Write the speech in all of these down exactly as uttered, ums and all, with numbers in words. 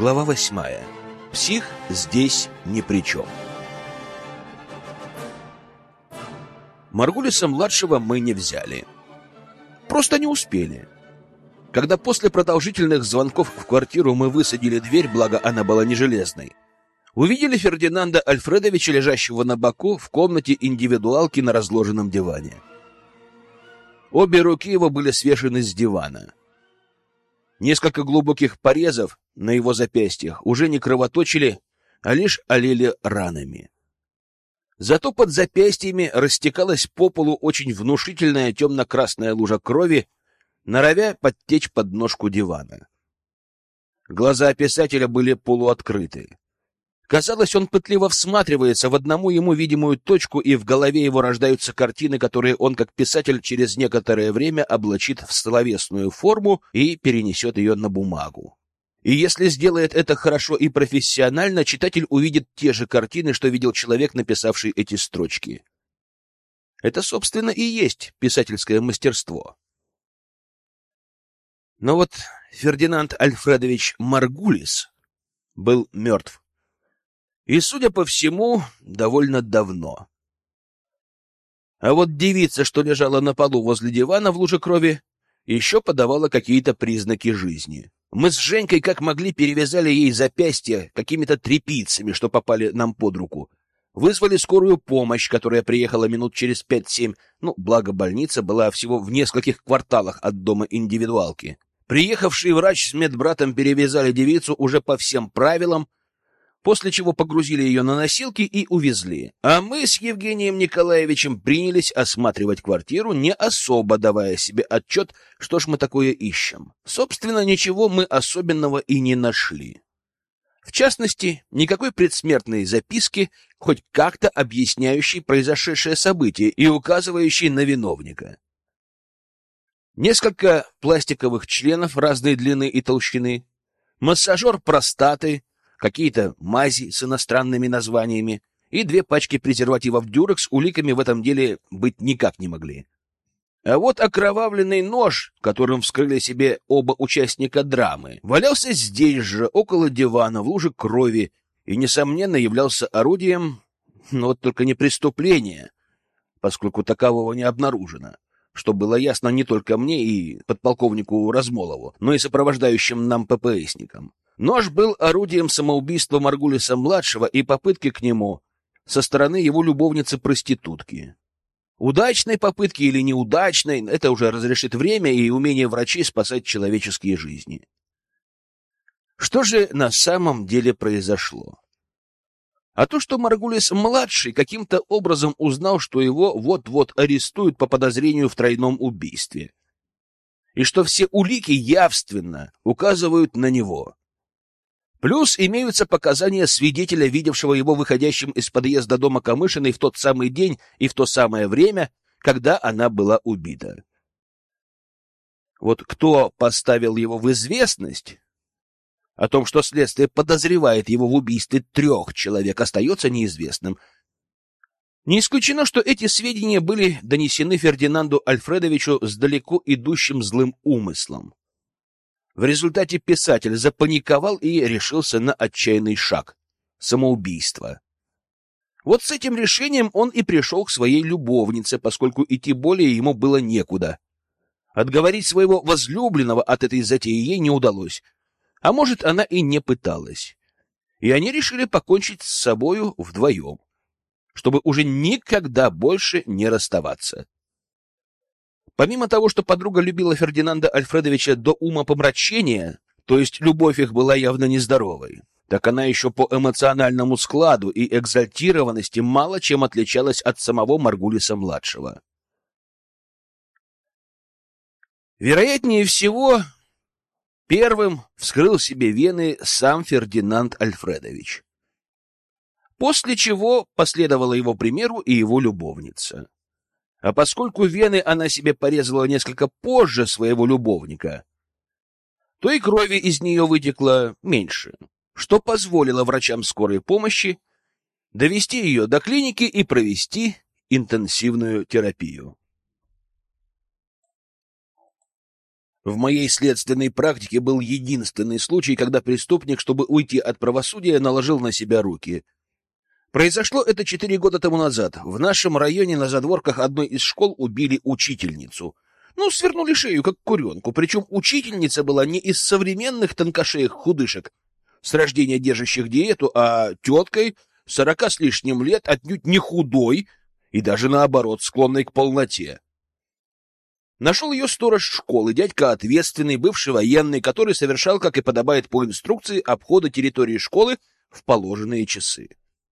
Глава восьмая. Псих здесь ни при чем. Маргулиса-младшего мы не взяли. Просто не успели. Когда после продолжительных звонков в квартиру мы высадили дверь, благо она была не железной, увидели Фердинанда Альфредовича, лежащего на боку в комнате индивидуалки на разложенном диване. Обе руки его были свешены с дивана. Несколько глубоких порезов на его запястьях уже не кровоточили, а лишь олели ранами. Зато под запястьями растекалась по полу очень внушительная темно-красная лужа крови, норовя подтечь под ножку дивана. Глаза писателя были полуоткрыты. Казалось, он пытливо всматривается в одному ему видимую точку, и в голове его рождаются картины, которые он, как писатель, через некоторое время облачит в словесную форму и перенесет ее на бумагу. И если сделает это хорошо и профессионально, читатель увидит те же картины, что видел человек, написавший эти строчки. Это, собственно, и есть писательское мастерство. Но вот Фердинанд Альфредович Маргулис был мертв. И, судя по всему, довольно давно. А вот девица, что лежала на полу возле дивана в луже крови, еще подавала какие-то признаки жизни. Мы с Женькой как могли перевязали ей запястья какими-то тряпицами, что попали нам под руку. Вызвали скорую помощь, которая приехала минут через пять-семь. Ну, благо больница была всего в нескольких кварталах от дома индивидуалки. Приехавший врач с медбратом перевязали девицу уже по всем правилам, после чего погрузили ее на носилки и увезли. А мы с Евгением Николаевичем принялись осматривать квартиру, не особо давая себе отчет, что ж мы такое ищем. Собственно, ничего мы особенного и не нашли. В частности, никакой предсмертной записки, хоть как-то объясняющей произошедшее событие и указывающей на виновника. Несколько пластиковых членов разной длины и толщины, массажер простаты, какие-то мази с иностранными названиями и две пачки презервативов «Дюрекс» уликами в этом деле быть никак не могли. А вот окровавленный нож, которым вскрыли себе оба участника драмы, валялся здесь же, около дивана, в луже крови, и, несомненно, являлся орудием, но вот только не преступления, поскольку такового не обнаружено, что было ясно не только мне и подполковнику Размолову, но и сопровождающим нам ППСникам. Нож был орудием самоубийства Маргулиса-младшего и попытки к нему со стороны его любовницы-проститутки. Удачной попытки или неудачной — это уже разрешит время и умение врачей спасать человеческие жизни. Что же на самом деле произошло? А то, что Маргулис-младший каким-то образом узнал, что его вот-вот арестуют по подозрению в тройном убийстве, и что все улики явственно указывают на него. Плюс имеются показания свидетеля, видевшего его выходящим из подъезда дома Камышиной в тот самый день и в то самое время, когда она была убита. Вот кто поставил его в известность о том, что следствие подозревает его в убийстве трех человек, остается неизвестным. Не исключено, что эти сведения были донесены Фердинанду Альфредовичу с далеко идущим злым умыслом. В результате писатель запаниковал и решился на отчаянный шаг — самоубийство. Вот с этим решением он и пришел к своей любовнице, поскольку идти более ему было некуда. Отговорить своего возлюбленного от этой затеи ей не удалось, а может, она и не пыталась. И они решили покончить с собою вдвоем, чтобы уже никогда больше не расставаться. Помимо того, что подруга любила Фердинанда Альфредовича до умопомрачения, то есть любовь их была явно нездоровой, так она еще по эмоциональному складу и экзальтированности мало чем отличалась от самого Маргулиса-младшего. Вероятнее всего, первым вскрыл себе вены сам Фердинанд Альфредович. После чего последовала его примеру и его любовница. А поскольку вены она себе порезала несколько позже своего любовника, то и крови из нее вытекло меньше, что позволило врачам скорой помощи довести ее до клиники и провести интенсивную терапию. В моей следственной практике был единственный случай, когда преступник, чтобы уйти от правосудия, наложил на себя руки. Произошло это четыре года тому назад. В нашем районе на задворках одной из школ убили учительницу. Ну, свернули шею, как куренку. Причем учительница была не из современных тонкошеек-худышек, с рождения держащих диету, а теткой сорока с лишним лет, отнюдь не худой и даже, наоборот, склонной к полноте. Нашел ее сторож школы, дядька ответственный, бывший военный, который совершал, как и подобает по инструкции, обходы территории школы в положенные часы.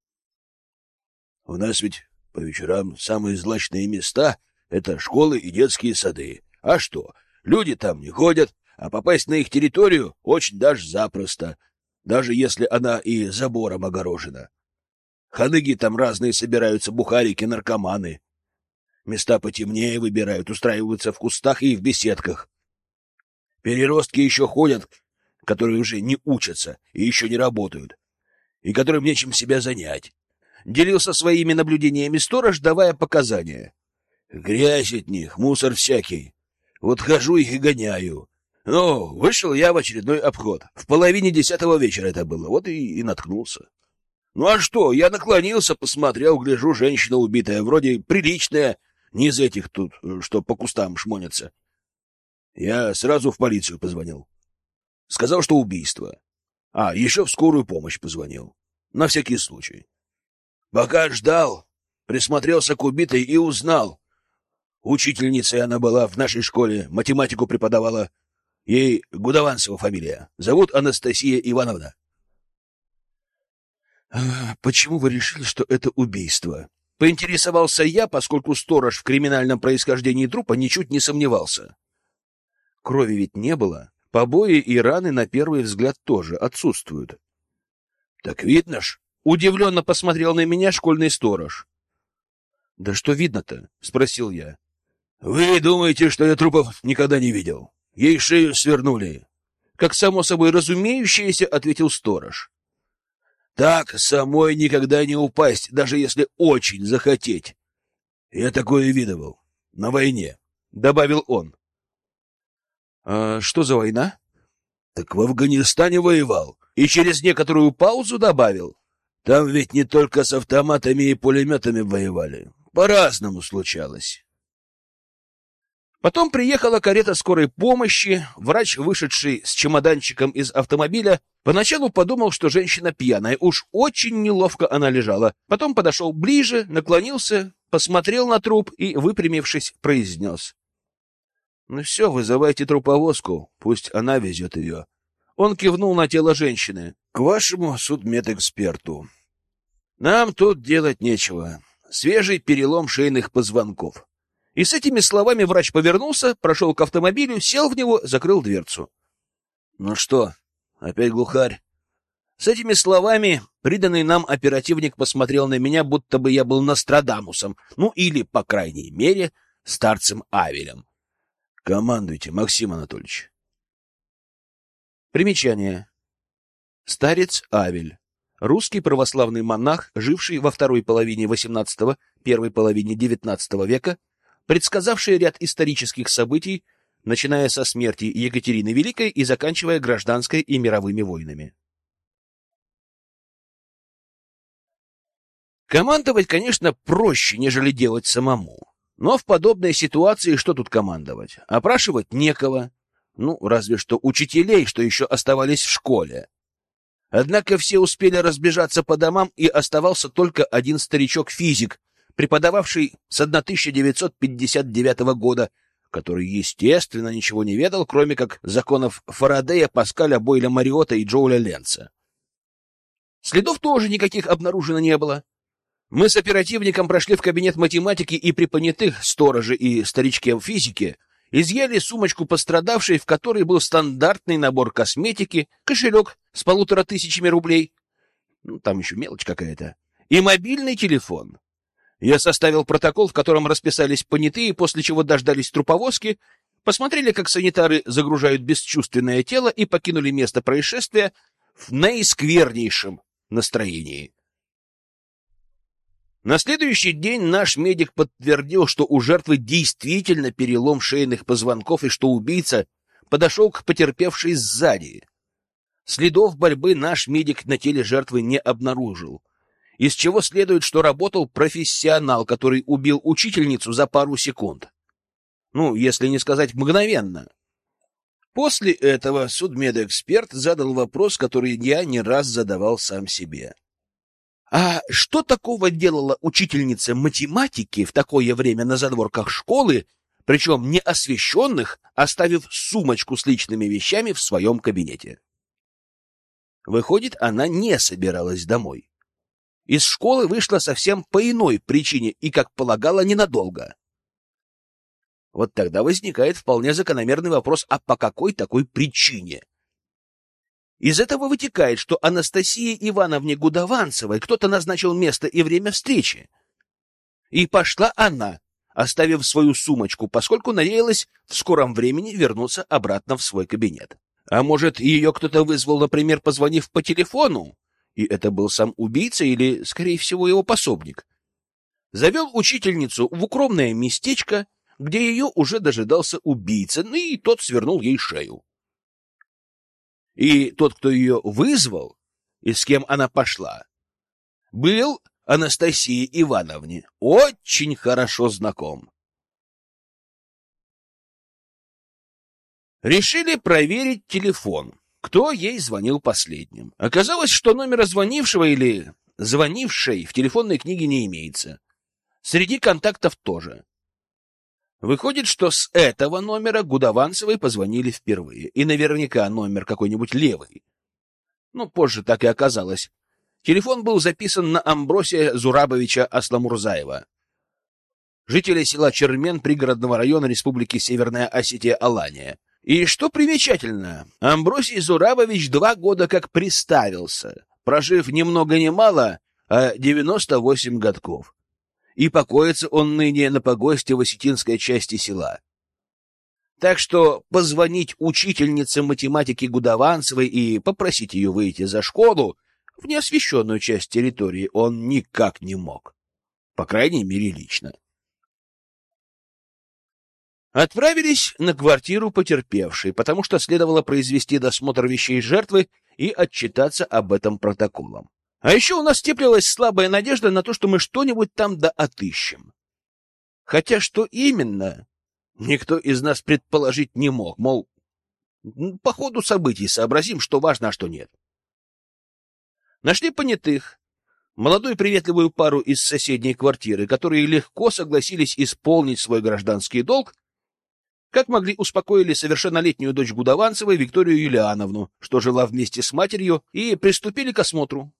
У нас ведь по вечерам самые злачные места — это школы и детские сады. А что, люди там не ходят, а попасть на их территорию очень даже запросто, даже если она и забором огорожена. Ханыги там разные собираются, бухарики, наркоманы. Места потемнее выбирают, устраиваются в кустах и в беседках. Переростки еще ходят, которые уже не учатся и еще не работают, и которым нечем себя занять. Делился своими наблюдениями сторож, давая показания. Грязь от них, мусор всякий. Вот хожу их и гоняю. Ну, вышел я в очередной обход. В половине десятого вечера это было, вот и, и наткнулся. Ну а что, я наклонился, посмотрел, гляжу, женщина убитая, вроде приличная, не из этих тут, что по кустам шмонятся. Я сразу в полицию позвонил. Сказал, что убийство. А, еще в скорую помощь позвонил. На всякий случай. Пока ждал, присмотрелся к убитой и узнал. Учительницей она была в нашей школе, математику преподавала. Ей Гудованцева фамилия. Зовут Анастасия Ивановна. — Почему вы решили, что это убийство? Поинтересовался я, поскольку сторож в криминальном происхождении трупа ничуть не сомневался. Крови ведь не было, побои и раны на первый взгляд тоже отсутствуют. — Так видно ж, — удивленно посмотрел на меня школьный сторож. — Да что видно-то? — спросил я. — Вы думаете, что я трупов никогда не видел? Ей шею свернули. — Как само собой разумеющееся, — ответил сторож. Так самой никогда не упасть, даже если очень захотеть. Я такое видывал. На войне, — добавил он. — А что за война? — Так в Афганистане воевал. И через некоторую паузу добавил. Там ведь не только с автоматами и пулеметами воевали. По-разному случалось. Потом приехала карета скорой помощи. Врач, вышедший с чемоданчиком из автомобиля, поначалу подумал, что женщина пьяная. Уж очень неловко она лежала. Потом подошел ближе, наклонился, посмотрел на труп и, выпрямившись, произнес. — Ну все, вызывайте труповозку, пусть она везет ее. Он кивнул на тело женщины. — К вашему судмедэксперту. Нам тут делать нечего. Свежий перелом шейных позвонков. И с этими словами врач повернулся, прошел к автомобилю, сел в него, закрыл дверцу. — Ну что, опять глухарь? С этими словами приданный нам оперативник посмотрел на меня, будто бы я был Нострадамусом, ну или, по крайней мере, старцем Авелем. — Командуйте, Максим Анатольевич. Примечание. Старец Авель. Русский православный монах, живший во второй половине восемнадцатого, первой половине девятнадцатого века, предсказавший ряд исторических событий, начиная со смерти Екатерины Великой и заканчивая гражданской и мировыми войнами. Командовать, конечно, проще, нежели делать самому. Но в подобной ситуации что тут командовать? Опрашивать некого. Ну, разве что учителей, что еще оставались в школе. Однако все успели разбежаться по домам, и оставался только один старичок-физик, преподававший с тысяча девятьсот пятьдесят девятого года, который, естественно, ничего не ведал, кроме как законов Фарадея, Паскаля, Бойля Мариота и Джоуля Ленца. Следов тоже никаких обнаружено не было. Мы с оперативником прошли в кабинет математики и при понятых стороже и старичке в физике изъяли сумочку пострадавшей, в которой был стандартный набор косметики, кошелек с полутора тысячами рублей, ну, там еще мелочь какая-то, и мобильный телефон. Я составил протокол, в котором расписались понятые, после чего дождались труповозки, посмотрели, как санитары загружают бесчувственное тело, и покинули место происшествия в наисквернейшем настроении. На следующий день наш медик подтвердил, что у жертвы действительно перелом шейных позвонков и что убийца подошел к потерпевшей сзади. Следов борьбы наш медик на теле жертвы не обнаружил, из чего следует, что работал профессионал, который убил учительницу за пару секунд. Ну, если не сказать мгновенно. После этого судмедэксперт задал вопрос, который я не раз задавал сам себе. А что такого делала учительница математики в такое время на задворках школы, причем неосвещенных, оставив сумочку с личными вещами в своем кабинете? Выходит, она не собиралась домой. Из школы вышла совсем по иной причине и, как полагала, ненадолго. Вот тогда возникает вполне закономерный вопрос, а по какой такой причине? Из этого вытекает, что Анастасии Ивановне Гудованцевой кто-то назначил место и время встречи. И пошла она, оставив свою сумочку, поскольку надеялась в скором времени вернуться обратно в свой кабинет. А может, ее кто-то вызвал, например, позвонив по телефону, и это был сам убийца или, скорее всего, его пособник. Завел учительницу в укромное местечко, где ее уже дожидался убийца, ну и тот свернул ей шею. И тот, кто ее вызвал, и с кем она пошла, был Анастасии Ивановне очень хорошо знаком. Решили проверить телефон, кто ей звонил последним. Оказалось, что номера звонившего или звонившей в телефонной книге не имеется. Среди контактов тоже. Выходит, что с этого номера Гудованцевой позвонили впервые. И наверняка номер какой-нибудь левый. Ну, позже так и оказалось. Телефон был записан на Амбросия Зурабовича Асламурзаева, жителя села Чермен пригородного района Республики Северная Осетия-Алания. И что примечательно, Амбросий Зурабович два года как приставился, прожив ни много ни мало, а девяносто восемь годков. И покоится он ныне на погосте в осетинской части села. Так что позвонить учительнице математики Гудованцевой и попросить ее выйти за школу в неосвещенную часть территории он никак не мог. По крайней мере, лично. Отправились на квартиру потерпевшей, потому что следовало произвести досмотр вещей жертвы и отчитаться об этом протоколом. А еще у нас теплилась слабая надежда на то, что мы что-нибудь там да отыщем. Хотя что именно, никто из нас предположить не мог, мол, по ходу событий сообразим, что важно, а что нет. Нашли понятых, молодую приветливую пару из соседней квартиры, которые легко согласились исполнить свой гражданский долг, как могли успокоили совершеннолетнюю дочь Гудованцевой Викторию Юлиановну, что жила вместе с матерью, и приступили к осмотру.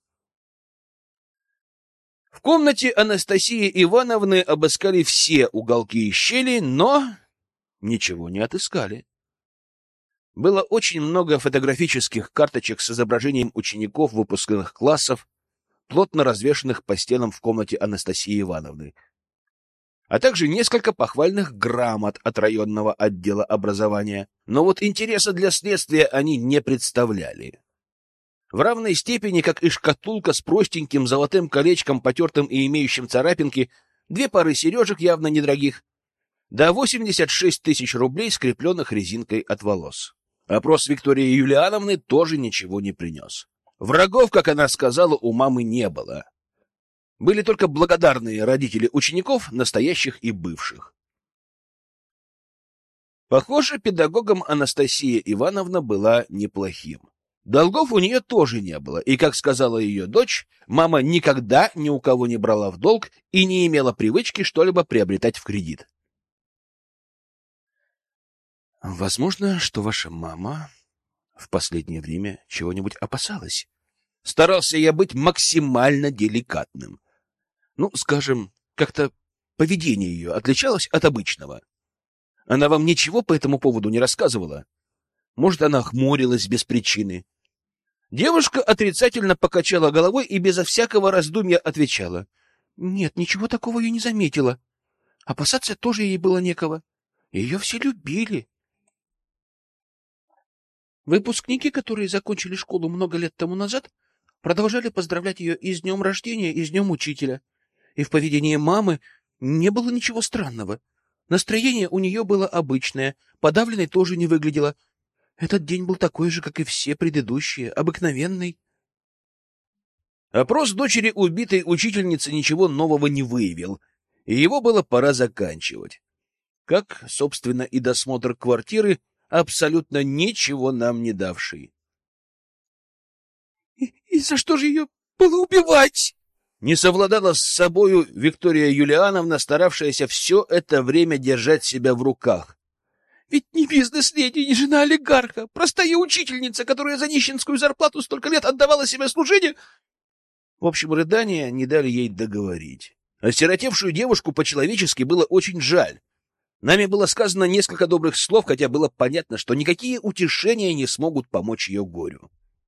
В комнате Анастасии Ивановны обыскали все уголки и щели, но ничего не отыскали. Было очень много фотографических карточек с изображением учеников выпускных классов, плотно развешанных по стенам в комнате Анастасии Ивановны, а также несколько похвальных грамот от районного отдела образования. Но вот интереса для следствия они не представляли. В равной степени, как и шкатулка с простеньким золотым колечком, потертым и имеющим царапинки, две пары сережек, явно недорогих, да восемьдесят шесть тысяч рублей, скрепленных резинкой от волос. Опрос Виктории Юлиановны тоже ничего не принес. Врагов, как она сказала, у мамы не было. Были только благодарные родители учеников, настоящих и бывших. Похоже, педагогом Анастасия Ивановна была неплохим. Долгов у нее тоже не было, и, как сказала ее дочь, мама никогда ни у кого не брала в долг и не имела привычки что-либо приобретать в кредит. Возможно, что ваша мама в последнее время чего-нибудь опасалась. Старался я быть максимально деликатным. Ну, скажем, как-то поведение ее отличалось от обычного. Она вам ничего по этому поводу не рассказывала? Может, она хмурилась без причины? Девушка отрицательно покачала головой и безо всякого раздумья отвечала: нет, ничего такого я не заметила. Опасаться тоже ей было некого. Ее все любили. Выпускники, которые закончили школу много лет тому назад, продолжали поздравлять ее и с днем рождения, и с днем учителя. И в поведении мамы не было ничего странного. Настроение у нее было обычное, подавленной тоже не выглядело. Этот день был такой же, как и все предыдущие, обыкновенный. Опрос дочери убитой учительницы ничего нового не выявил, и его было пора заканчивать. Как, собственно, и досмотр квартиры, абсолютно ничего нам не давший. И, — И за что же ее было убивать? Не совладала с собою Виктория Юлиановна, старавшаяся все это время держать себя в руках. Ведь не бизнес-леди, не жена олигарха, простая учительница, которая за нищенскую зарплату столько лет отдавала себе служению. В общем, рыдания не дали ей договорить. Осиротевшую девушку по-человечески было очень жаль. Нами было сказано несколько добрых слов, хотя было понятно, что никакие утешения не смогут помочь ее горю.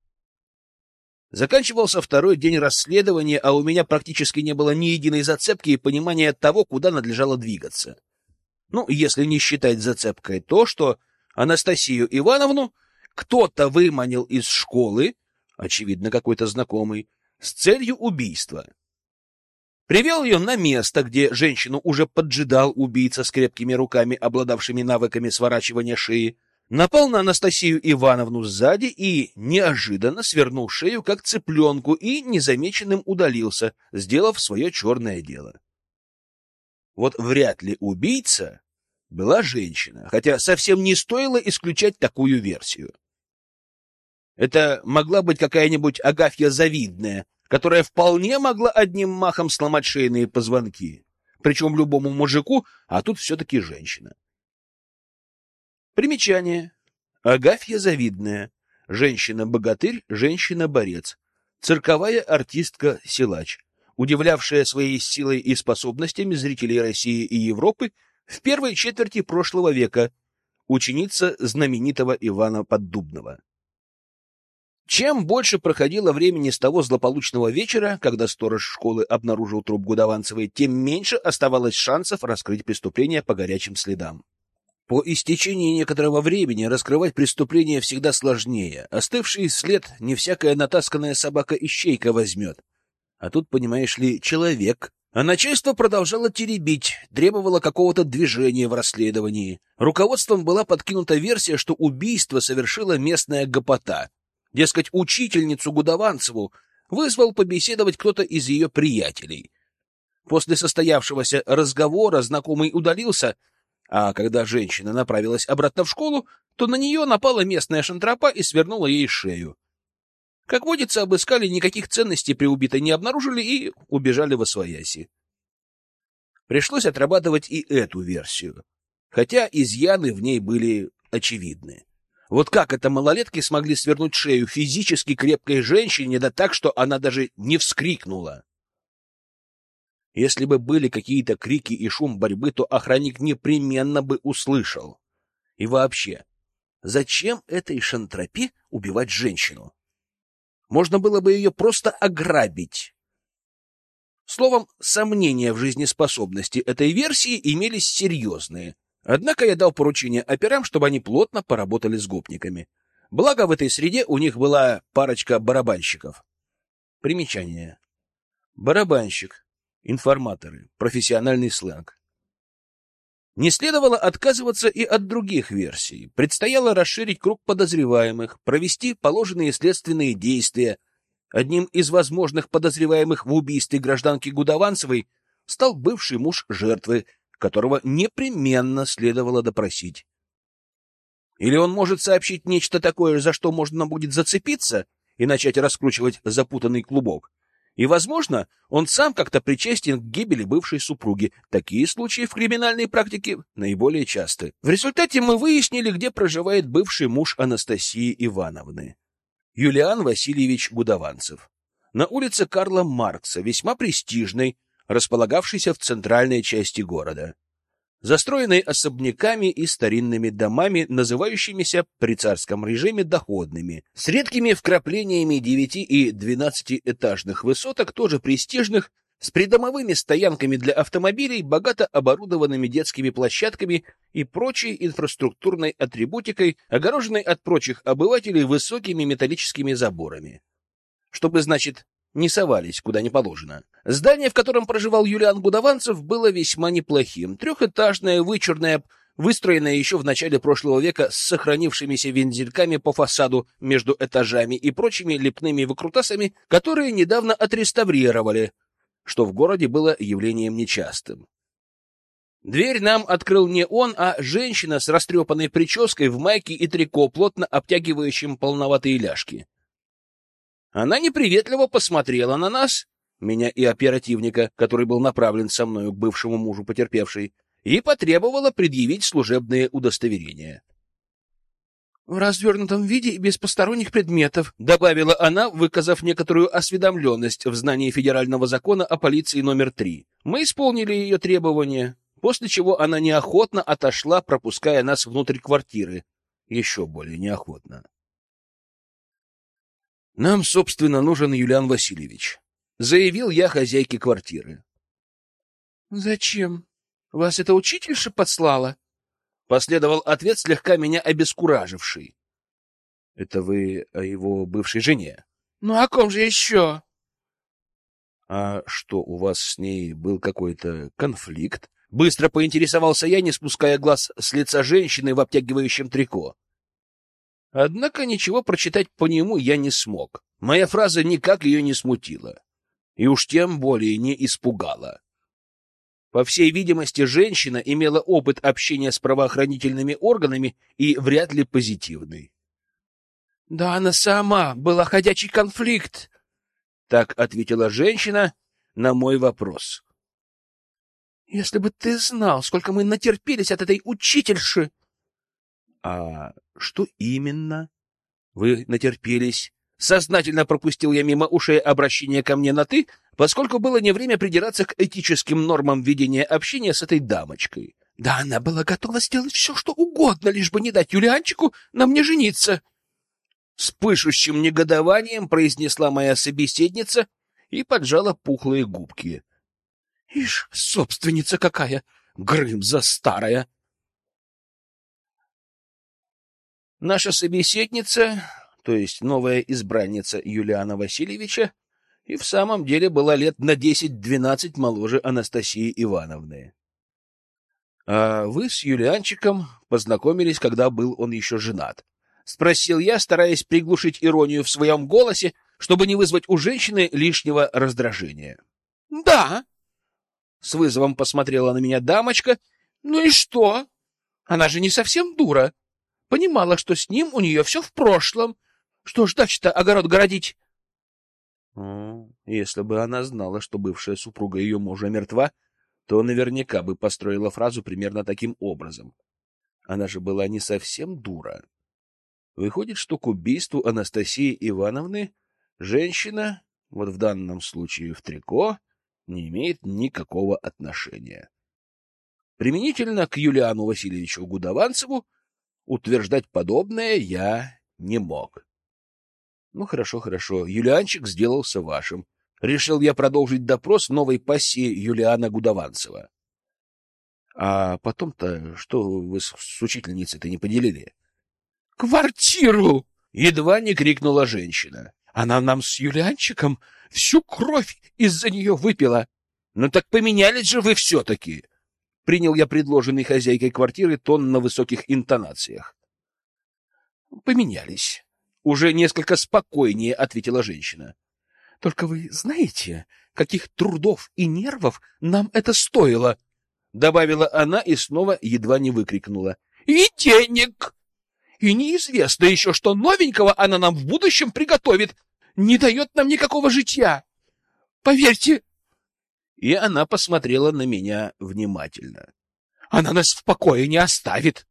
Заканчивался второй день расследования, а у меня практически не было ни единой зацепки и понимания того, куда надлежало двигаться. Ну, если не считать зацепкой то, что Анастасию Ивановну кто-то выманил из школы, очевидно, какой-то знакомый, с целью убийства. Привел ее на место, где женщину уже поджидал убийца с крепкими руками, обладавшими навыками сворачивания шеи, напал на Анастасию Ивановну сзади и неожиданно свернул шею, как цыпленку, и незамеченным удалился, сделав свое черное дело. Вот вряд ли убийца была женщина, хотя совсем не стоило исключать такую версию. Это могла быть какая-нибудь Агафья Завидная, которая вполне могла одним махом сломать шейные позвонки, причем любому мужику, а тут все-таки женщина. Примечание. Агафья Завидная. Женщина-богатырь, женщина-борец. Цирковая артистка-силач, удивлявшая своей силой и способностями зрителей России и Европы в первой четверти прошлого века, ученица знаменитого Ивана Поддубного. Чем больше проходило времени с того злополучного вечера, когда сторож школы обнаружил труп Гудованцевой, тем меньше оставалось шансов раскрыть преступление по горячим следам. По истечении некоторого времени раскрывать преступление всегда сложнее. Остывший след не всякая натасканная собака-ищейка возьмет. А тут, понимаешь ли, человек. А начальство продолжало теребить, требовало какого-то движения в расследовании. Руководством была подкинута версия, что убийство совершила местная гопота. Дескать, учительницу Гудованцеву вызвал побеседовать кто-то из ее приятелей. После состоявшегося разговора знакомый удалился, а когда женщина направилась обратно в школу, то на нее напала местная шантропа и свернула ей шею. Как водится, обыскали, никаких ценностей при убитой не обнаружили и убежали восвояси. Пришлось отрабатывать и эту версию, хотя изъяны в ней были очевидны. Вот как это малолетки смогли свернуть шею физически крепкой женщине, да так, что она даже не вскрикнула? Если бы были какие-то крики и шум борьбы, то охранник непременно бы услышал. И вообще, зачем этой шантропе убивать женщину? Можно было бы ее просто ограбить. Словом, сомнения в жизнеспособности этой версии имелись серьезные. Однако я дал поручение операм, чтобы они плотно поработали с гопниками. Благо, в этой среде у них была парочка барабанщиков. Примечание. Барабанщик, информаторы, профессиональный сленг. Не следовало отказываться и от других версий. Предстояло расширить круг подозреваемых, провести положенные следственные действия. Одним из возможных подозреваемых в убийстве гражданки Гудованцевой стал бывший муж жертвы, которого непременно следовало допросить. Или он может сообщить нечто такое, за что можно будет зацепиться и начать раскручивать запутанный клубок. И, возможно, он сам как-то причастен к гибели бывшей супруги. Такие случаи в криминальной практике наиболее часты. В результате мы выяснили, где проживает бывший муж Анастасии Ивановны. Юлиан Васильевич Гудованцев. На улице Карла Маркса, весьма престижной, располагавшейся в центральной части города, застроенной особняками и старинными домами, называющимися при царском режиме доходными, с редкими вкраплениями девяти- и двенадцатиэтажных высоток, тоже престижных, с придомовыми стоянками для автомобилей, богато оборудованными детскими площадками и прочей инфраструктурной атрибутикой, огороженной от прочих обывателей высокими металлическими заборами. Чтобы, значит, не совались куда не положено. Здание, в котором проживал Юлиан Гудованцев, было весьма неплохим. Трехэтажное, вычурное, выстроенная еще в начале прошлого века с сохранившимися вензельками по фасаду между этажами и прочими лепными выкрутасами, которые недавно отреставрировали, что в городе было явлением нечастым. Дверь нам открыл не он, а женщина с растрепанной прической в майке и трико, плотно обтягивающим полноватые ляжки. Она неприветливо посмотрела на нас, меня и оперативника, который был направлен со мною к бывшему мужу потерпевшей, и потребовала предъявить служебные удостоверения. — В развернутом виде и без посторонних предметов, — добавила она, выказав некоторую осведомленность в знании федерального закона о полиции номер три. Мы исполнили ее требования, после чего она неохотно отошла, пропуская нас внутрь квартиры. Еще более неохотно. — Нам, собственно, нужен Юлиан Васильевич, — заявил я хозяйке квартиры. — Зачем? Вас эта учительша подслала? Последовал ответ, слегка меня обескураживший. — Это вы о его бывшей жене? — Ну, о ком же еще? — А что, у вас с ней был какой-то конфликт? Быстро поинтересовался я, не спуская глаз с лица женщины в обтягивающем трико. Однако ничего прочитать по нему я не смог. Моя фраза никак ее не смутила. И уж тем более не испугала. По всей видимости, женщина имела опыт общения с правоохранительными органами и вряд ли позитивный. — Да она сама была ходячий конфликт, — так ответила женщина на мой вопрос. — Если бы ты знал, сколько мы натерпелись от этой учительши! — А что именно вы натерпелись? Сознательно пропустил я мимо ушей обращение ко мне на «ты», поскольку было не время придираться к этическим нормам ведения общения с этой дамочкой. Да она была готова сделать все, что угодно, лишь бы не дать Юлианчику на мне жениться. С пышущим негодованием произнесла моя собеседница и поджала пухлые губки. Ишь, собственница какая! Грымза старая! Наша собеседница, то есть новая избранница Юлиана Васильевича, и в самом деле была лет на десять-двенадцать моложе Анастасии Ивановны. А вы с Юлианчиком познакомились, когда был он еще женат? Спросил я, стараясь приглушить иронию в своем голосе, чтобы не вызвать у женщины лишнего раздражения. — Да. С вызовом посмотрела на меня дамочка. — Ну и что? Она же не совсем дура. Понимала, что с ним у нее все в прошлом. Что ж дальше-то огород городить? Если бы она знала, что бывшая супруга ее мужа мертва, то наверняка бы построила фразу примерно таким образом. Она же была не совсем дура. Выходит, что к убийству Анастасии Ивановны женщина, вот в данном случае в трико, не имеет никакого отношения. Применительно к Юлиану Васильевичу Гудованцеву утверждать подобное я не мог. Ну, хорошо, хорошо. Юлианчик сделался вашим. Решил я продолжить допрос новой пассии Юлиана Гудованцева. А потом-то что вы с, с учительницей-то не поделили? Квартиру! Едва не крикнула женщина. Она нам с Юлианчиком всю кровь из-за нее выпила. Ну так поменялись же вы все-таки. Принял я предложенный хозяйкой квартиры тон на высоких интонациях. Поменялись. Уже несколько спокойнее ответила женщина. Только вы знаете, каких трудов и нервов нам это стоило? Добавила она и снова едва не выкрикнула. И денег! И неизвестно еще, что новенького она нам в будущем приготовит. Не дает нам никакого житья. Поверьте. И она посмотрела на меня внимательно. Она нас в покое не оставит.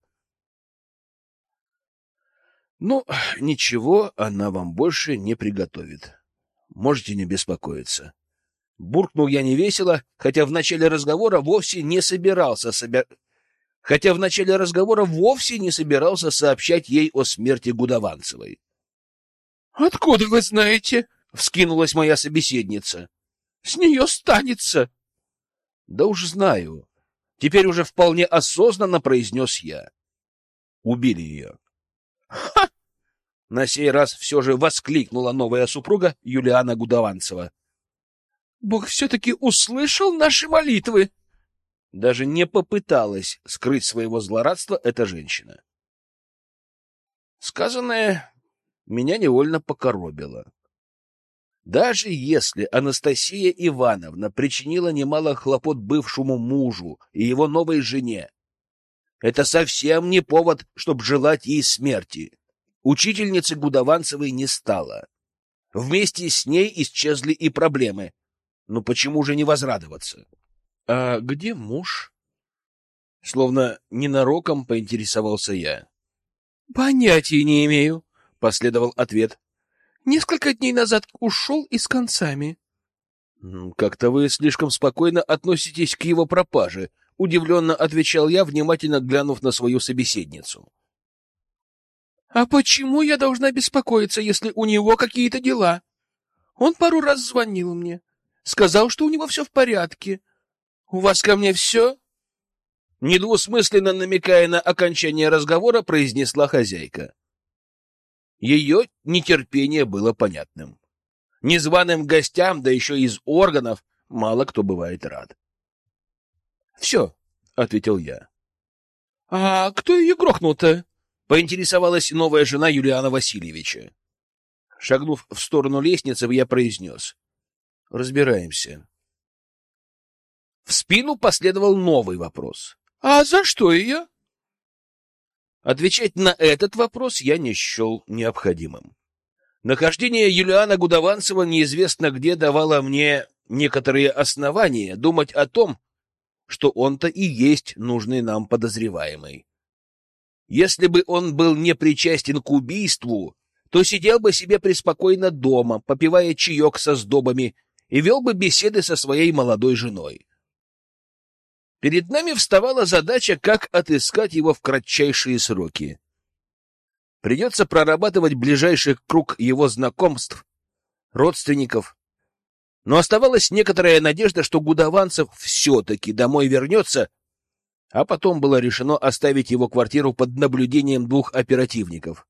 Ну, ничего она вам больше не приготовит. Можете не беспокоиться. Буркнул я невесело, хотя в начале разговора вовсе не собирался собер... хотя в начале разговора вовсе не собирался сообщать ей о смерти Гудованцевой. — Откуда вы знаете? — вскинулась моя собеседница. — С нее станется. — Да уж знаю. Теперь уже вполне осознанно произнес я. Убили ее. — Ха! На сей раз все же воскликнула новая супруга Юлиана Гудованцева. — Бог все-таки услышал наши молитвы. Даже не попыталась скрыть своего злорадства эта женщина. Сказанное меня невольно покоробило. Даже если Анастасия Ивановна причинила немало хлопот бывшему мужу и его новой жене, это совсем не повод, чтобы желать ей смерти. Учительницы Гудованцевой не стало. Вместе с ней исчезли и проблемы. Ну почему же не возрадоваться? — А где муж? Словно ненароком поинтересовался я. — Понятия не имею, — последовал ответ. — Несколько дней назад ушел и с концами. — Как-то вы слишком спокойно относитесь к его пропаже, — удивленно отвечал я, внимательно глянув на свою собеседницу. — А почему я должна беспокоиться, если у него какие-то дела? Он пару раз звонил мне, сказал, что у него все в порядке. У вас ко мне все? Недвусмысленно намекая на окончание разговора, произнесла хозяйка. Ее нетерпение было понятным. Незваным гостям, да еще из органов, мало кто бывает рад. — Все, — ответил я. — А кто ее грохнул-то? — поинтересовалась новая жена Юлиана Васильевича. Шагнув в сторону лестницы, я произнес. — Разбираемся. В спину последовал новый вопрос. — А за что ее? Отвечать на этот вопрос я не счел необходимым. Нахождение Юлиана Гудованцева неизвестно где давало мне некоторые основания думать о том, что он-то и есть нужный нам подозреваемый. Если бы он был не причастен к убийству, то сидел бы себе преспокойно дома, попивая чаек со сдобами, и вел бы беседы со своей молодой женой. Перед нами вставала задача, как отыскать его в кратчайшие сроки. Придется прорабатывать ближайший круг его знакомств, родственников. Но оставалась некоторая надежда, что Гудованцев все-таки домой вернется, а потом было решено оставить его квартиру под наблюдением двух оперативников.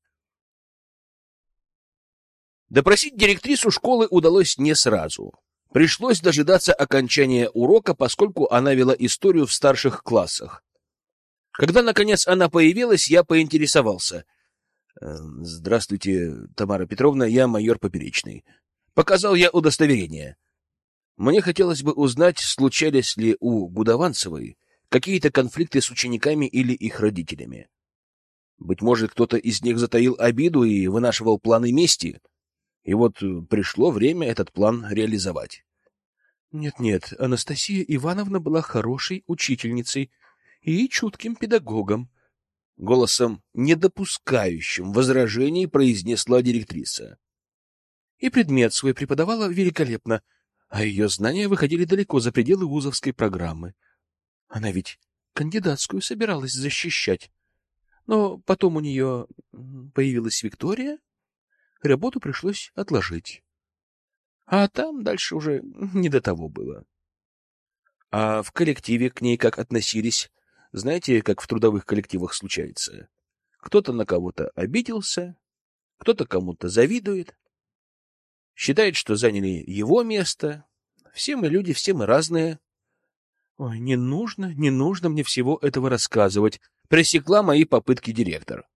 Допросить директрису школы удалось не сразу. Пришлось дожидаться окончания урока, поскольку она вела историю в старших классах. Когда, наконец, она появилась, я поинтересовался. — Здравствуйте, Тамара Петровна, я майор Поперечный. Показал я удостоверение. Мне хотелось бы узнать, случались ли у Гудованцевой какие-то конфликты с учениками или их родителями. Быть может, кто-то из них затаил обиду и вынашивал планы мести, и вот пришло время этот план реализовать. Нет-нет, Анастасия Ивановна была хорошей учительницей и чутким педагогом. Голосом, не допускающим возражений, произнесла директриса. И предмет свой преподавала великолепно, а ее знания выходили далеко за пределы вузовской программы. Она ведь кандидатскую собиралась защищать. Но потом у нее появилась Виктория, работу пришлось отложить. А там дальше уже не до того было. А в коллективе к ней как относились? Знаете, как в трудовых коллективах случается? Кто-то на кого-то обиделся, кто-то кому-то завидует, считает, что заняли его место. Все мы люди, все мы разные. Ой, не нужно, не нужно мне всего этого рассказывать. Пресекла мои попытки директор.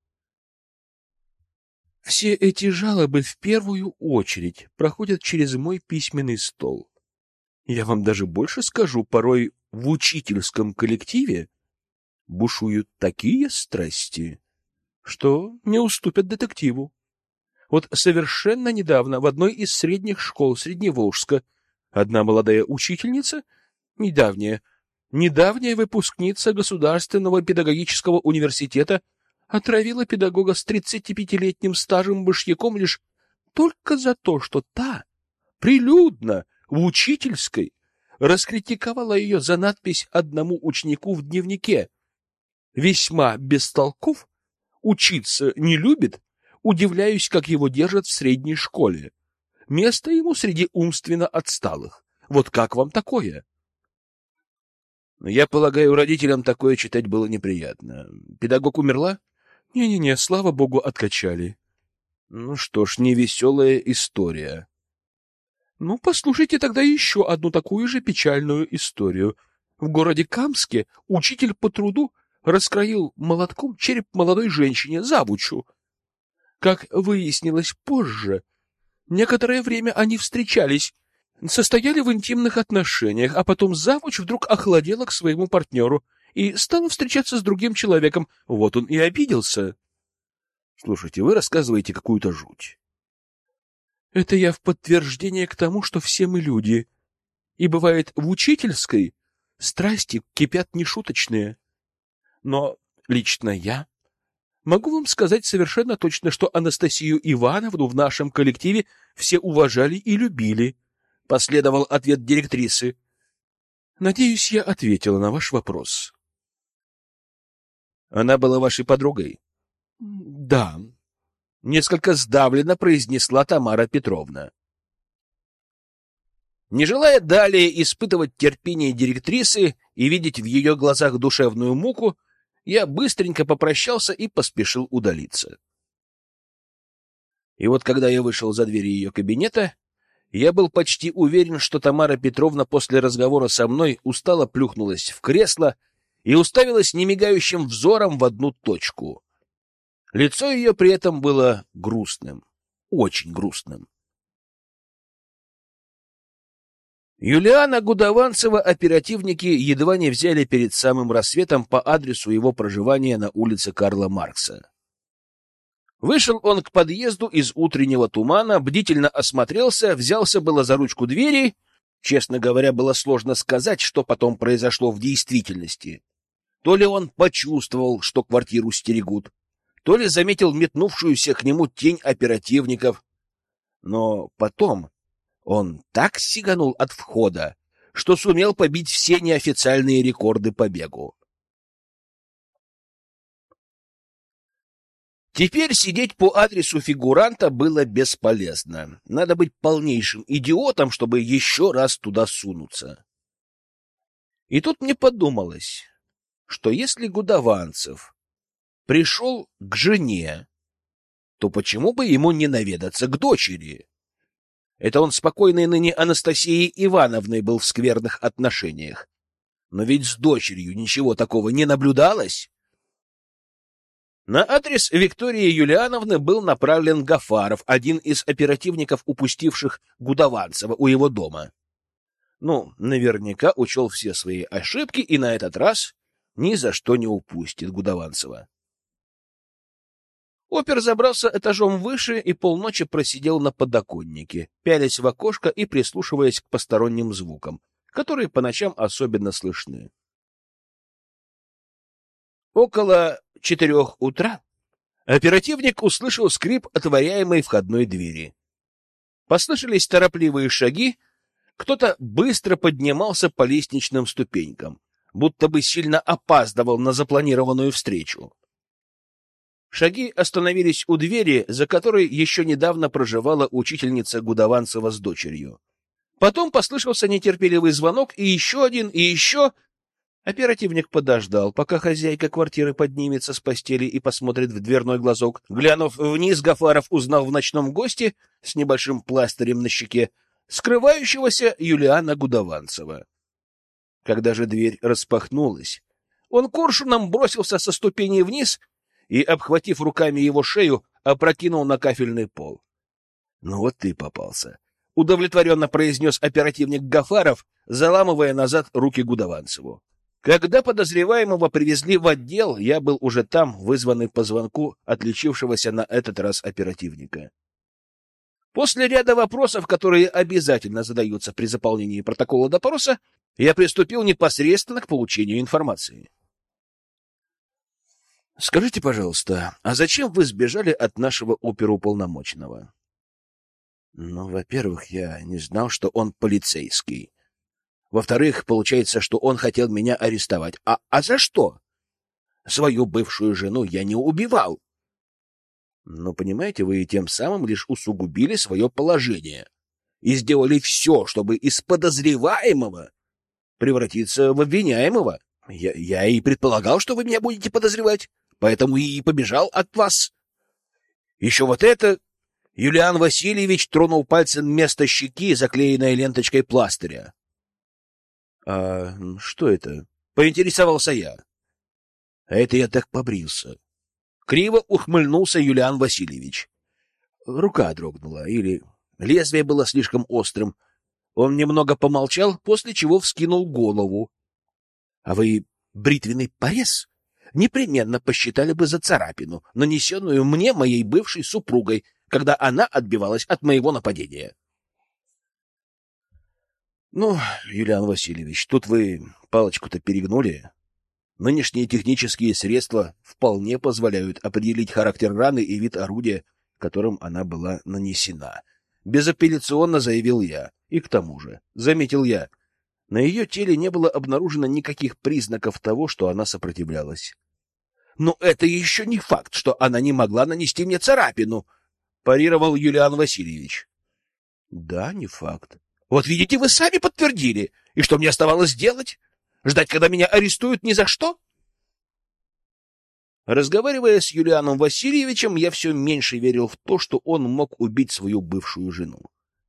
Все эти жалобы в первую очередь проходят через мой письменный стол. Я вам даже больше скажу, порой в учительском коллективе бушуют такие страсти, что не уступят детективу. Вот совершенно недавно в одной из средних школ Средневолжска одна молодая учительница, недавняя, недавняя выпускница Государственного педагогического университета, отравила педагога с тридцатипятилетним стажем башьяком лишь только за то, что та прилюдно в учительской раскритиковала ее за надпись одному ученику в дневнике: «Весьма бестолков, учиться не любит, удивляюсь, как его держат в средней школе. Место ему среди умственно отсталых. Вот как вам такое?» Я полагаю, родителям такое читать было неприятно. Педагог умерла? Не-не-не, слава богу, откачали. Ну что ж, невеселая история. Ну, послушайте тогда еще одну такую же печальную историю. В городе Камске учитель по труду раскроил молотком череп молодой женщине, завучу. Как выяснилось позже, некоторое время они встречались, состояли в интимных отношениях, а потом завуч вдруг охладела к своему партнеру и стала встречаться с другим человеком. Вот он и обиделся. Слушайте, вы рассказываете какую-то жуть. Это я в подтверждение к тому, что все мы люди. И бывает, в учительской страсти кипят нешуточные. Но лично я могу вам сказать совершенно точно, что Анастасию Ивановну в нашем коллективе все уважали и любили. Последовал ответ директрисы. Надеюсь, я ответила на ваш вопрос. Она была вашей подругой? Да. Несколько сдавленно произнесла Тамара Петровна. Не желая далее испытывать терпение директрисы и видеть в ее глазах душевную муку, я быстренько попрощался и поспешил удалиться. И вот когда я вышел за дверь ее кабинета, я был почти уверен, что Тамара Петровна после разговора со мной устало плюхнулась в кресло и уставилась немигающим взором в одну точку. Лицо ее при этом было грустным, очень грустным. Юлиана Гудованцева оперативники едва не взяли перед самым рассветом по адресу его проживания на улице Карла Маркса. Вышел он к подъезду из утреннего тумана, бдительно осмотрелся, взялся было за ручку двери. Честно говоря, было сложно сказать, что потом произошло в действительности. То ли он почувствовал, что квартиру стерегут, то ли заметил метнувшуюся к нему тень оперативников. Но потом он так сиганул от входа, что сумел побить все неофициальные рекорды по бегу. Теперь сидеть по адресу фигуранта было бесполезно. Надо быть полнейшим идиотом, чтобы еще раз туда сунуться. И тут мне подумалось, что если Гудованцев пришел к жене, то почему бы ему не наведаться к дочери? Это он с покойной ныне Анастасией Ивановной был в скверных отношениях. Но ведь с дочерью ничего такого не наблюдалось. На адрес Виктории Юлиановны был направлен Гафаров, один из оперативников, упустивших Гудованцева у его дома. Ну, наверняка учел все свои ошибки и на этот раз ни за что не упустит Гудованцева. Опер забрался этажом выше и полночи просидел на подоконнике, пялясь в окошко и прислушиваясь к посторонним звукам, которые по ночам особенно слышны. Около четырех утра оперативник услышал скрип отворяемой входной двери. Послышались торопливые шаги, кто-то быстро поднимался по лестничным ступенькам, будто бы сильно опаздывал на запланированную встречу. Шаги остановились у двери, за которой еще недавно проживала учительница Гудованцева с дочерью. Потом послышался нетерпеливый звонок, и еще один, и еще... Оперативник подождал, пока хозяйка квартиры поднимется с постели и посмотрит в дверной глазок. Глянув вниз, Гафаров узнал в ночном госте с небольшим пластырем на щеке скрывающегося Юлиана Гудованцева. Когда же дверь распахнулась, он коршуном бросился со ступеней вниз и, обхватив руками его шею, опрокинул на кафельный пол. — Ну вот ты попался, — удовлетворенно произнес оперативник Гафаров, заламывая назад руки Гудованцеву. Когда подозреваемого привезли в отдел, я был уже там, вызванный по звонку отличившегося на этот раз оперативника. После ряда вопросов, которые обязательно задаются при заполнении протокола допроса, я приступил непосредственно к получению информации. Скажите, пожалуйста, а зачем вы сбежали от нашего оперуполномоченного? Ну, во-первых, я не знал, что он полицейский. Во-вторых, получается, что он хотел меня арестовать. А, а за что? Свою бывшую жену я не убивал. Но, понимаете, вы тем самым лишь усугубили свое положение и сделали все, чтобы из подозреваемого превратиться в обвиняемого. Я, я и предполагал, что вы меня будете подозревать, поэтому и побежал от вас. Еще вот это... Юлиан Васильевич тронул пальцем место щеки, заклеенное ленточкой пластыря. А что это? Поинтересовался я. А это я так побрился. Криво ухмыльнулся Юлиан Васильевич. Рука дрогнула, или лезвие было слишком острым. Он немного помолчал, после чего вскинул голову. — А вы бритвенный порез непременно посчитали бы за царапину, нанесенную мне моей бывшей супругой, когда она отбивалась от моего нападения. — Ну, Юлиан Васильевич, тут вы палочку-то перегнули. Нынешние технические средства вполне позволяют определить характер раны и вид орудия, которым она была нанесена. Безапелляционно заявил я. И к тому же, заметил я, на ее теле не было обнаружено никаких признаков того, что она сопротивлялась. Но это еще не факт, что она не могла нанести мне царапину, парировал Юлиан Васильевич. Да, не факт. Вот видите, вы сами подтвердили. И что мне оставалось делать? Ждать, когда меня арестуют ни за что? Разговаривая с Юлианом Васильевичем, я все меньше верил в то, что он мог убить свою бывшую жену.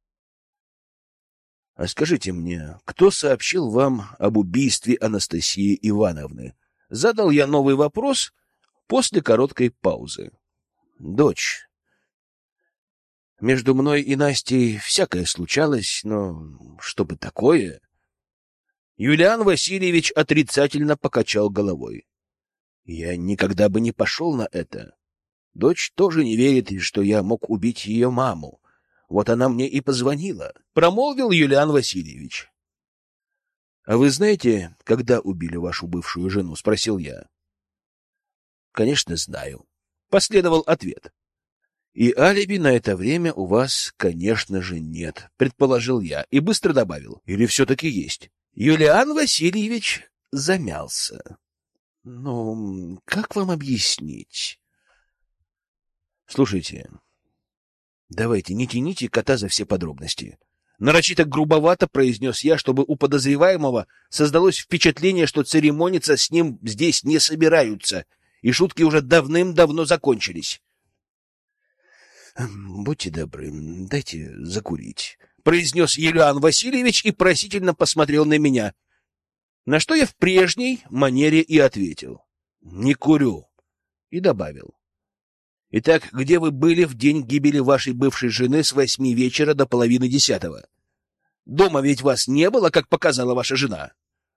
А скажите мне, кто сообщил вам об убийстве Анастасии Ивановны? Задал я новый вопрос после короткой паузы. Дочь. Между мной и Настей всякое случалось, но чтобы такое... Юлиан Васильевич отрицательно покачал головой. Я никогда бы не пошел на это. Дочь тоже не верит, что я мог убить ее маму. Вот она мне и позвонила, — промолвил Юлиан Васильевич. — А вы знаете, когда убили вашу бывшую жену? — спросил я. — Конечно, знаю. Последовал ответ. — И алиби на это время у вас, конечно же, нет, — предположил я и быстро добавил. — Или все-таки есть? Юлиан Васильевич замялся. — Ну, как вам объяснить? — Слушайте, давайте не тяните кота за все подробности. Нарочито грубовато произнес я, чтобы у подозреваемого создалось впечатление, что церемониться с ним здесь не собираются, и шутки уже давным-давно закончились. — Будьте добры, дайте закурить, — произнес Юлиан Васильевич и просительно посмотрел на меня, на что я в прежней манере и ответил. — Не курю. И добавил. — Итак, где вы были в день гибели вашей бывшей жены с восьми вечера до половины десятого? Дома ведь вас не было, как показала ваша жена.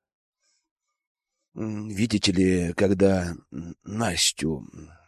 — Видите ли, когда Настю...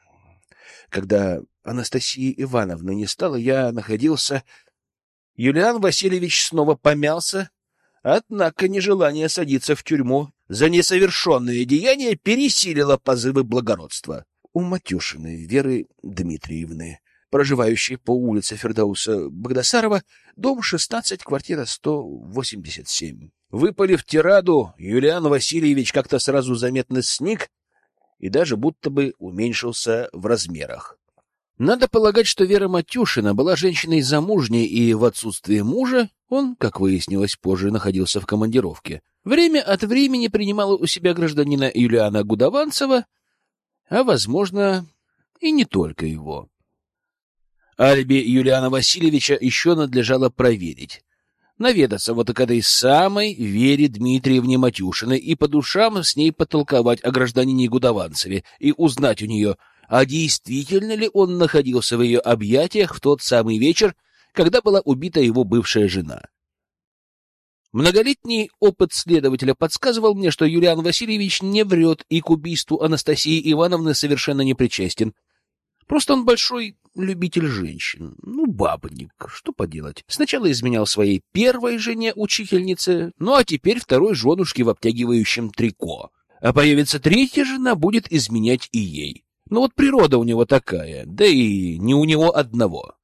Когда Анастасии Ивановны не стало, я находился... Юлиан Васильевич снова помялся, однако нежелание садиться в тюрьму за несовершенное деяние пересилило позывы благородства. У Матюшиной Веры Дмитриевны, проживающей по улице Фердауса Багдасарова, дом шестнадцать, квартира сто восемьдесят семь. Выпалив тираду, Юлиан Васильевич как-то сразу заметно сник и даже будто бы уменьшился в размерах. Надо полагать, что Вера Матюшина была женщиной замужней, и в отсутствие мужа он, как выяснилось позже, находился в командировке. Время от времени принимала у себя гражданина Юлиана Гудованцева, а, возможно, и не только его. Алиби Юлиана Васильевича еще надлежало проверить. Наведаться вот к этой самой Вере Дмитриевне Матюшиной и по душам с ней потолковать о гражданине Гудованцеве и узнать у нее, а действительно ли он находился в ее объятиях в тот самый вечер, когда была убита его бывшая жена. Многолетний опыт следователя подсказывал мне, что Юлиан Васильевич не врет и к убийству Анастасии Ивановны совершенно не причастен. Просто он большой любитель женщин. Ну, бабник, что поделать. Сначала изменял своей первой жене-учительнице, ну а теперь второй женушке в обтягивающем трико. А появится третья жена, будет изменять и ей. Ну вот природа у него такая, да и не у него одного.